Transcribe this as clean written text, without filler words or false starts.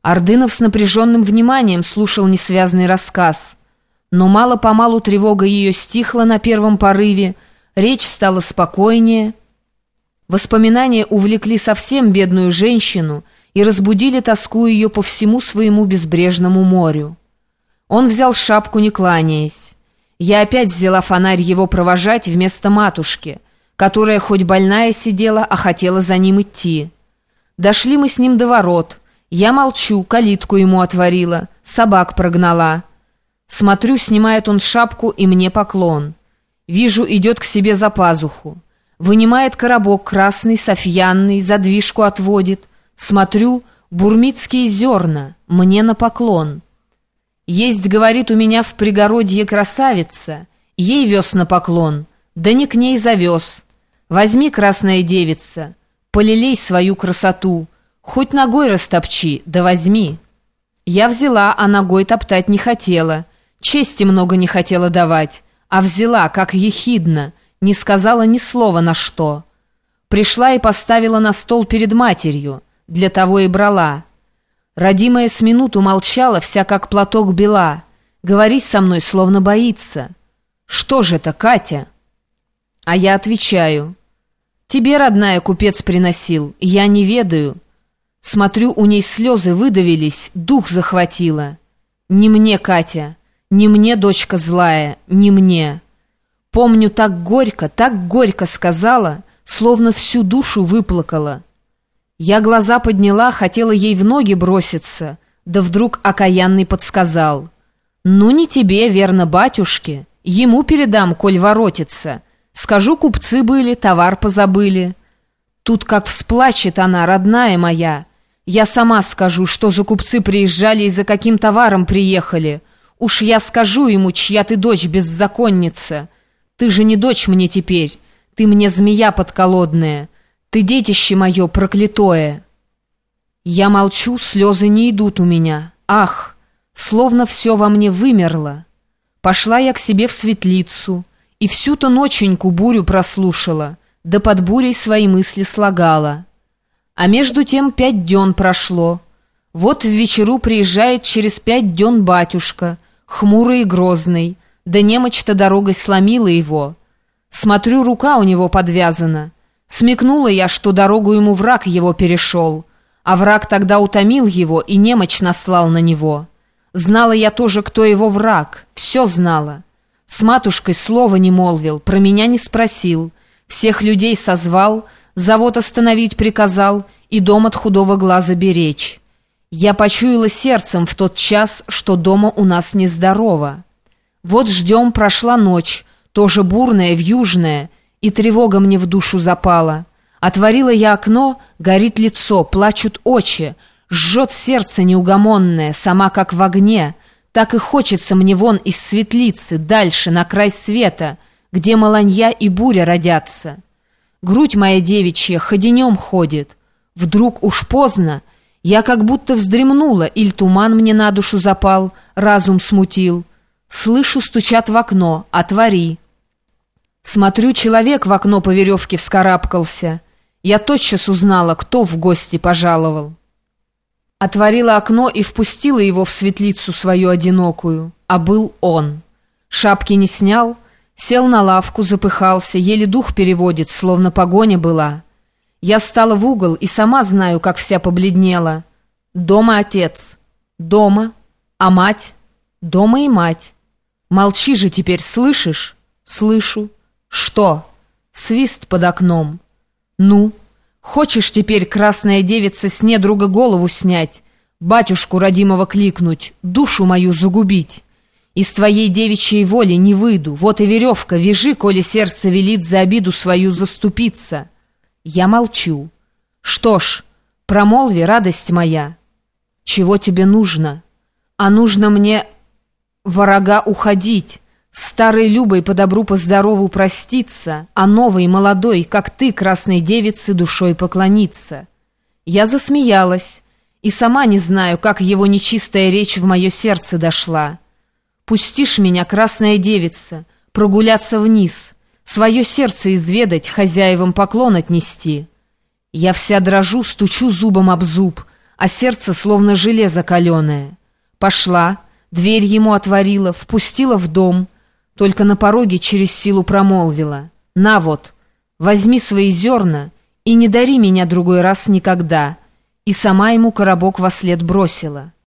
Ордынов с напряженным вниманием слушал несвязный рассказ. Но мало-помалу тревога ее стихла на первом порыве, речь стала спокойнее. Воспоминания увлекли совсем бедную женщину и разбудили тоску ее по всему своему безбрежному морю. Он взял шапку, не кланяясь. Я опять взяла фонарь его провожать вместо матушки, которая хоть больная сидела, а хотела за ним идти. Дошли мы с ним до ворот. Я молчу, калитку ему отворила, собак прогнала. Смотрю, снимает он шапку, и мне поклон. Вижу, идет к себе за пазуху. Вынимает коробок красный, софьянный, задвижку отводит. Смотрю, бурмитские зерна, мне на поклон. Есть, говорит, у меня в пригородье красавица, ей вез на поклон, да не к ней завез. Возьми, красная девица, полелей свою красоту, хоть ногой растопчи, да возьми. Я взяла, а ногой топтать не хотела, чести много не хотела давать, а взяла, как ехидно, не сказала ни слова на что. Пришла и поставила на стол перед матерью, для того и брала. Родимая с минуту молчала, вся как платок бела, говорить со мной словно боится. Что же это, Катя? А я отвечаю: тебе, родная, купец приносил, я не ведаю. Смотрю, у ней слезы выдавились, дух захватило. Не мне, Катя, не мне, дочка злая, не мне. Помню, так горько сказала, словно всю душу выплакала. Я глаза подняла, хотела ей в ноги броситься, да вдруг окаянный подсказал: ну не тебе, верно, батюшке, ему передам, коль воротится. Скажу, купцы были, товар позабыли. Тут как всплачет она, родная моя. Я сама скажу, что за купцы приезжали и за каким товаром приехали. Уж я скажу ему, чья ты дочь беззаконница. Ты же не дочь мне теперь, ты мне змея подколодная. Ты детище мое проклятое. Я молчу, слезы не идут у меня. Ах, словно все во мне вымерло. Пошла я к себе в светлицу и всю-то ноченьку бурю прослушала, да под бурей свои мысли слагала. А между тем 5 дён прошло. Вот в вечеру приезжает через 5 дён батюшка, хмурый и грозный, да немочь-то дорогой сломила его. Смотрю, рука у него подвязана. Смекнула я, что дорогу ему враг его перешел, а враг тогда утомил его и немочь наслал на него. Знала я тоже, кто его враг, все знала. С матушкой слова не молвил, про меня не спросил, всех людей созвал, завод остановить приказал и дом от худого глаза беречь. Я почуяла сердцем в тот час, что дома у нас нездорово. Вот ждем, прошла ночь, тоже бурная, вьюжная, и тревога мне в душу запала. Отворила я окно, горит лицо, плачут очи, жжет сердце неугомонное, сама как в огне. Так и хочется мне вон из светлицы, дальше, на край света, где маланья и буря родятся. Грудь моя девичья ходенем ходит. Вдруг уж поздно, я как будто вздремнула, иль туман мне на душу запал, разум смутил. Слышу, стучат в окно, отвори. Смотрю, человек в окно по веревке вскарабкался. Я тотчас узнала, кто в гости пожаловал. Отворила окно и впустила его в светлицу свою одинокую. А был он. Шапки не снял, сел на лавку, запыхался, еле дух переводит, словно погоня была. Я стала в угол и сама знаю, как вся побледнела. Дома отец. Дома. А мать? Дома и мать. Молчи же теперь, слышишь? Слышу. Что? Свист под окном. Ну, хочешь теперь, красная девица, с недруга голову снять, батюшку родимого кликнуть, душу мою загубить? Из твоей девичьей воли не выйду, вот и веревка, вяжи, коли сердце велит за обиду свою заступиться. Я молчу. Что ж, промолви, радость моя. Чего тебе нужно? А нужно мне, ворога, уходить, с старой Любой по добру по здорову проститься, а новой, молодой, как ты, красной девице, душой поклониться. Я засмеялась, и сама не знаю, как его нечистая речь в мое сердце дошла. Пустишь меня, красная девица, прогуляться вниз, свое сердце изведать, хозяевам поклон отнести. Я вся дрожу, стучу зубом об зуб, а сердце словно железо каленое. Пошла, дверь ему отворила, впустила в дом, только на пороге через силу промолвила: «На вот, возьми свои зерна и не дари меня другой раз никогда», и сама ему коробок вослед бросила.